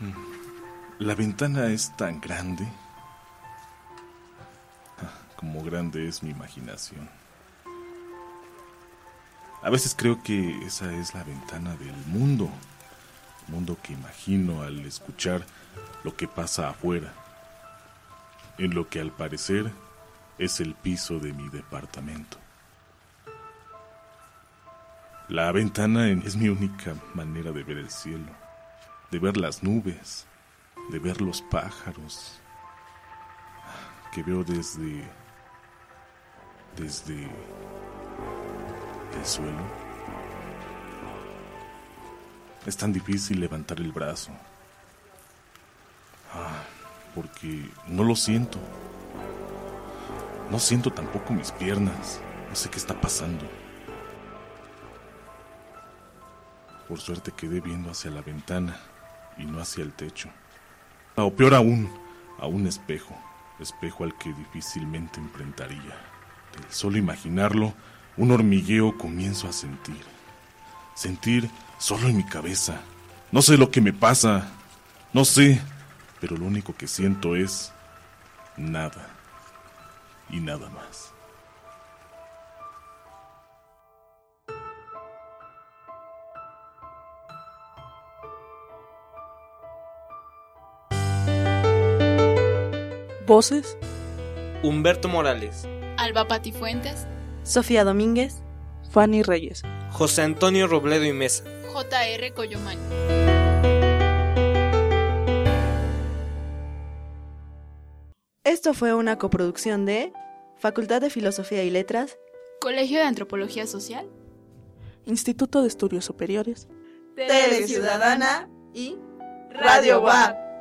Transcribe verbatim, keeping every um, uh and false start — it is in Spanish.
La ventana es tan grande como grande es mi imaginación. A veces creo que esa es la ventana del mundo, el mundo que imagino al escuchar lo que pasa afuera, en lo que al parecer es el piso de mi departamento. La ventana es mi única manera de ver el cielo, de ver las nubes, de ver los pájaros que veo desde desde el suelo. Es tan difícil levantar el brazo, ah, porque no lo siento. No siento tampoco mis piernas. No sé qué está pasando. Por suerte quedé viendo hacia la ventana y no hacia el techo. O peor aún, a un espejo, espejo al que difícilmente enfrentaría. De solo imaginarlo, un hormigueo comienzo a sentir. Sentir solo en mi cabeza. No sé lo que me pasa, no sé, pero lo único que siento es nada y nada más. Voces: Humberto Morales, Alba Patifuentes, Sofía Domínguez, Fanny Reyes, José Antonio Robledo y Mesa, J R Coyomán. Esto fue una coproducción de Facultad de Filosofía y Letras, Colegio de Antropología Social, Instituto de Estudios Superiores, Tele Ciudadana y Radio W A P.